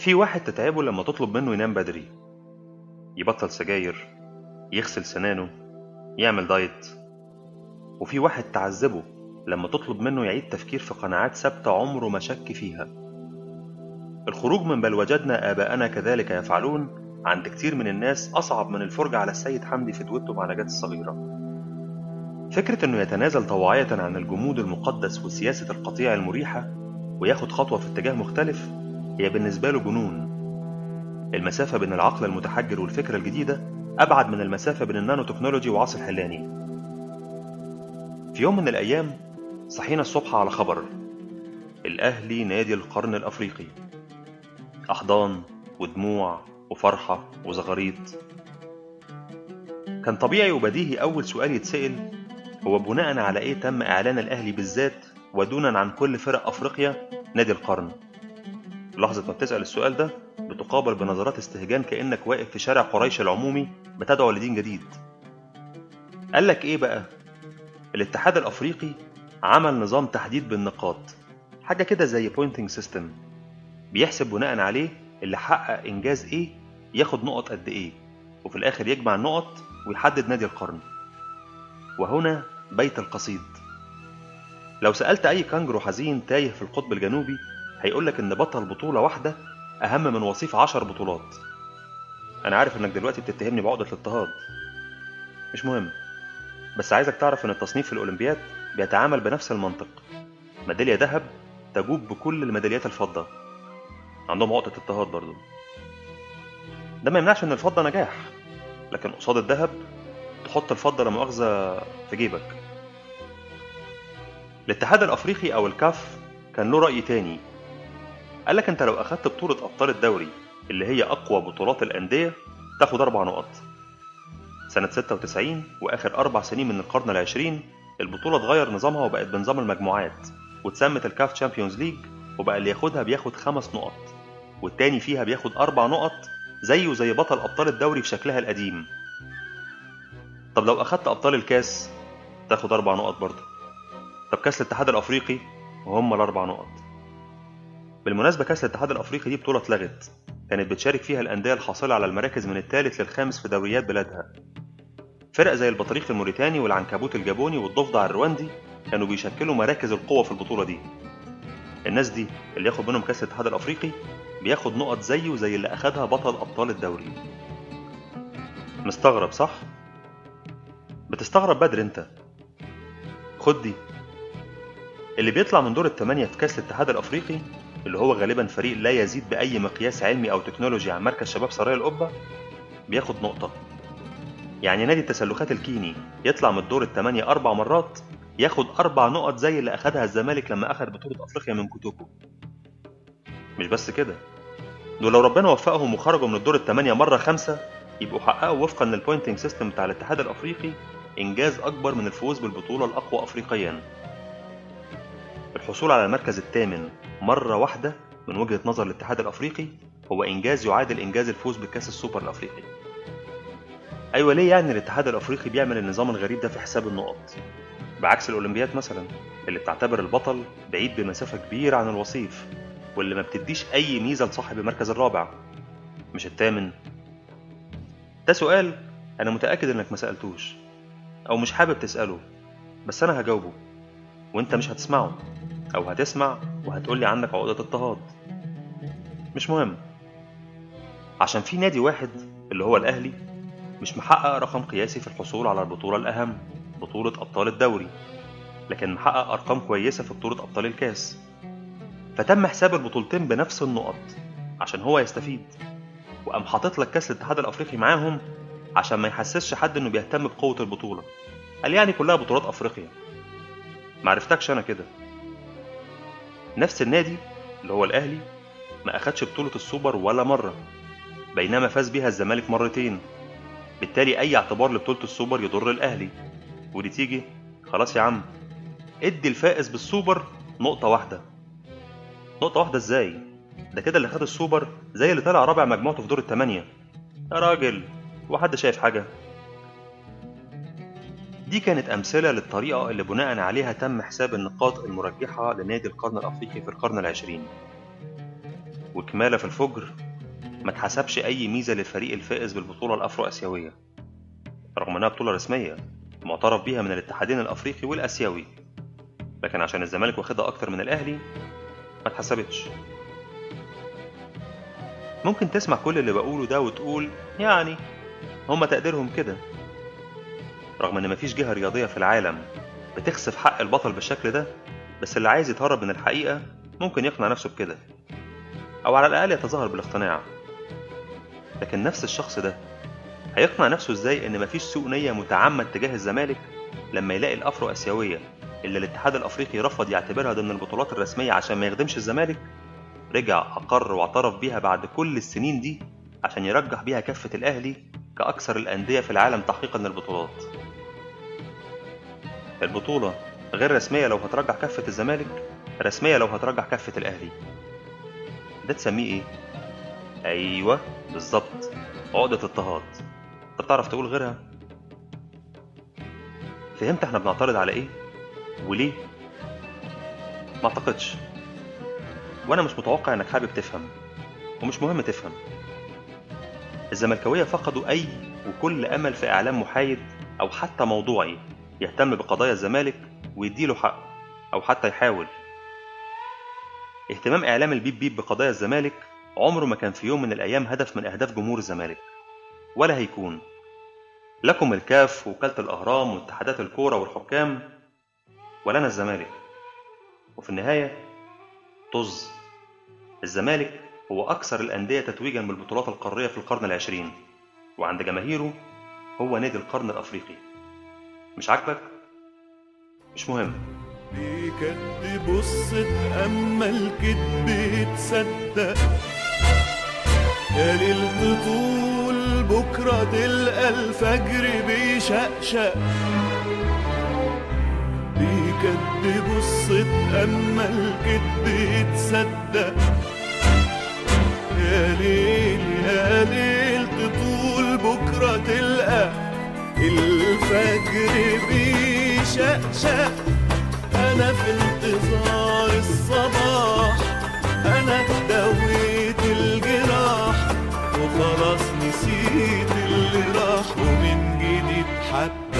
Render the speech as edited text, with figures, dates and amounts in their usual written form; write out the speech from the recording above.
في واحد تتعبه لما تطلب منه ينام بدري، يبطل سجاير، يغسل سنانه، يعمل دايت. وفي واحد تعذبه لما تطلب منه يعيد تفكير في قناعات ثابتة عمره ما شك فيها. الخروج من بل وجدنا آباءنا كذلك يفعلون عند كتير من الناس أصعب من الفرجة على السيد حمدي في دويتو مع نجاة الصغيرة. فكرة إنه يتنازل طواعية عن الجمود المقدس وسياسة القطيع المريحة وياخد خطوة في اتجاه مختلف هي بالنسبة له جنون. المسافة بين العقل المتحجر والفكرة الجديدة أبعد من المسافة بين النانو تكنولوجي وعصر الحلاني. في يوم من الأيام صحينا الصبح على خبر: الأهلي نادي القرن الأفريقي. أحضان ودموع وفرحة وزغاريط. كان طبيعي وبديهي أول سؤال يتسأل هو بناء على إيه تم إعلان الأهلي بالذات ودونا عن كل فرق أفريقيا نادي القرن؟ لحظة ما بتسأل السؤال ده بتقابل بنظرات استهجان كأنك واقف في شارع قريش العمومي بتدعو لدين جديد. قالك إيه بقى؟ الاتحاد الأفريقي عمل نظام تحديد بالنقاط، حاجة كده زي بوينتنج سيستم، بيحسب بناء عليه اللي حقق إنجاز إيه ياخد نقط قد إيه، وفي الآخر يجمع النقط ويحدد نادي القرن. وهنا بيت القصيد. لو سألت أي كانجرو حزين تايه في القطب الجنوبي هيقولك إن بطل بطولة واحدة أهم من وصيف 10 بطولات. أنا عارف إنك دلوقتي بتتهمني بعقدة الاضطهاد، مش مهم، بس عايزك تعرف إن التصنيف في الأولمبياد بيتعامل بنفس المنطق. ميدالية ذهب تجوب بكل الميداليات الفضة. عندهم عقدة اضطهاد برضو. ده ما يمنعش إن الفضة نجاح، لكن قصاد الذهب تحط الفضة لمؤاخذة في جيبك. الاتحاد الأفريقي أو الكاف كان له رأي تاني. قالك أنت لو أخدت بطولة أبطال الدوري اللي هي أقوى بطولات الأندية تاخد 4 نقط. سنة 96 وآخر 4 سنين من القرن العشرين البطولة اتغير نظامها وبقت بنظام المجموعات واتسمت الكاف تشامبيونز ليج، وبقى اللي ياخدها بياخد 5 نقط والتاني فيها بياخد 4 نقط زيه زي بطل أبطال الدوري في شكلها القديم. طب لو أخدت أبطال الكاس تاخد 4 نقط برضه. طب كاس الاتحاد الأفريقي وهم ال4 نقط. بالمناسبة كاس الاتحاد الأفريقي دي بطولة اتلغت، كانت بتشارك فيها الأندية الحاصلة على المراكز من الثالث للخامس في دوريات بلادها. فرق زي البطريق الموريتاني والعنكبوت الجابوني والضفدع الرواندي كانوا بيشكلوا مراكز القوة في البطولة دي. الناس دي اللي ياخد منهم كاس الاتحاد الأفريقي بياخد نقط زيه زي اللي أخدها بطل أبطال الدوري. مستغرب صح؟ بتستغرب بدري انت. خد دي. اللي بيطلع من دور الثمانية في كاس الاتحاد الأفريقي اللي هو غالبا فريق لا يزيد بأي مقياس علمي أو تكنولوجي عن مركز شباب سرايا القبة بياخد نقطة. يعني نادي التسلخات الكيني يطلع من الدور الثمانية 4 مرات ياخد 4 نقط زي اللي أخدها الزمالك لما أخد بطولة أفريقيا من كوتوكو. مش بس كده، دول لو ربنا وفقهم وخرجوا من الدور الثمانية مرة 5 يبقوا حققوا وفقا للبوينتنج سيستم بتاع الاتحاد الأفريقي إنجاز أكبر من الفوز بالبطولة الأقوى أفريقيا. الحصول على المركز الثامن مرة واحدة من وجهة نظر الاتحاد الأفريقي هو إنجاز يعادل إنجاز الفوز بكأس السوبر الأفريقي. أيوة، ليه يعني الاتحاد الأفريقي بيعمل النظام الغريب ده في حساب النقط؟ بعكس الأولمبياد مثلا اللي بتعتبر البطل بعيد بمسافة كبيرة عن الوصيف واللي ما بتديش أي ميزة لصاحب المركز الرابع مش الثامن. ده سؤال أنا متأكد إنك ما سألتوش أو مش حابب تسأله، بس أنا هجاوبه وإنت مش هتسمعه، أو هتسمع وهتقولي عندك عقدة اضطهاد. مش مهم، عشان في نادي واحد اللي هو الأهلي مش محقق رقم قياسي في الحصول على البطولة الأهم بطولة أبطال الدوري، لكن محقق أرقام كويسة في بطولة أبطال الكاس، فتم حساب البطولتين بنفس النقط عشان هو يستفيد، وقام حاطط لك كاس الاتحاد الأفريقي معاهم عشان ما يحسسش حد إنه بيهتم بقوة البطولة. قال يعني كلها بطولات أفريقيا. معرفتكش أنا كده. نفس النادي اللي هو الأهلي ما أخدش بطولة السوبر ولا مرة، بينما فاز بيها الزمالك مرتين. بالتالي أي اعتبار لبطولة السوبر يضر الأهلي. ودي تيجي خلاص يا عم ادي الفائز بالسوبر نقطة واحدة. نقطة واحدة ازاي؟ ده كده اللي خد السوبر زي اللي طلع رابع مجموعته في دور الثمانية. يا راجل وحد شايف حاجة؟ دي كانت أمثلة للطريقة اللي بناء عليها تم حساب النقاط المرجحة لنادي القرن الأفريقي في القرن العشرين. وكمالة في الفجر ما اتحسبش أي ميزة للفريق الفائز بالبطولة الأفرو آسيوية، رغم أنها بطولة رسمية معترف بيها من الاتحادين الأفريقي والآسيوي، لكن عشان الزمالك واخدها أكتر من الأهلي ما اتحسبتش. ممكن تسمع كل اللي بقوله ده وتقول يعني هما تقديرهم كده، رغم ان مفيش جهة رياضية في العالم بتخسف حق البطل بالشكل ده، بس اللي عايز يتهرب من الحقيقة ممكن يقنع نفسه بكده، او على الاقل يتظاهر بالاقتناع. لكن نفس الشخص ده هيقنع نفسه ازاي ان مفيش سوء نية متعمد تجاه الزمالك لما يلاقي الافرو اسيوية اللي الاتحاد الافريقي رفض يعتبرها ضمن البطولات الرسمية عشان ما يخدمش الزمالك، رجع اقر واعترف بيها بعد كل السنين دي عشان يرجح بيها كفة الاهلي كأكثر الأندية في العالم تحقيقا للبطولات. البطولة غير رسمية لو هترجح كفة الزمالك، رسمية لو هترجح كفة الأهلي. ده تسميه إيه؟ أيوة بالظبط، عقدة اضطهاد. أنت بتعرف تقول غيرها؟ فهمت احنا بنعترض على إيه؟ وليه؟ ما أعتقدش، وأنا مش متوقع إنك حابب تفهم، ومش مهم تفهم. الزملكاوية فقدوا أي وكل أمل في إعلام محايد أو حتى موضوعي يهتم بقضايا الزمالك ويديله حقه، أو حتى يحاول. اهتمام إعلام البيب بيب بقضايا الزمالك عمره ما كان في يوم من الأيام هدف من أهداف جمهور الزمالك، ولا هيكون. لكم الكاف ووكالة الأهرام واتحادات الكورة والحكام، ولنا الزمالك. وفي النهاية طز، الزمالك هو أكثر الأندية تتويجا بالبطولات القارية في القرن العشرين، وعند جماهيره هو نادي القرن الأفريقي. مش عاجبك؟ مش مهم. بيكد بص تأمل كدب تصدق، يا ليل طول بكرة تلقى الفجر بيشقشق. بيكد بص تأمل كدب تصدق، يا ليل طول بكرة تلقى الفجر بيشقشق. أنا في انتظار الصباح، أنا دويت الجراح وخلاص نسيت اللي راح، ومن جديد حتى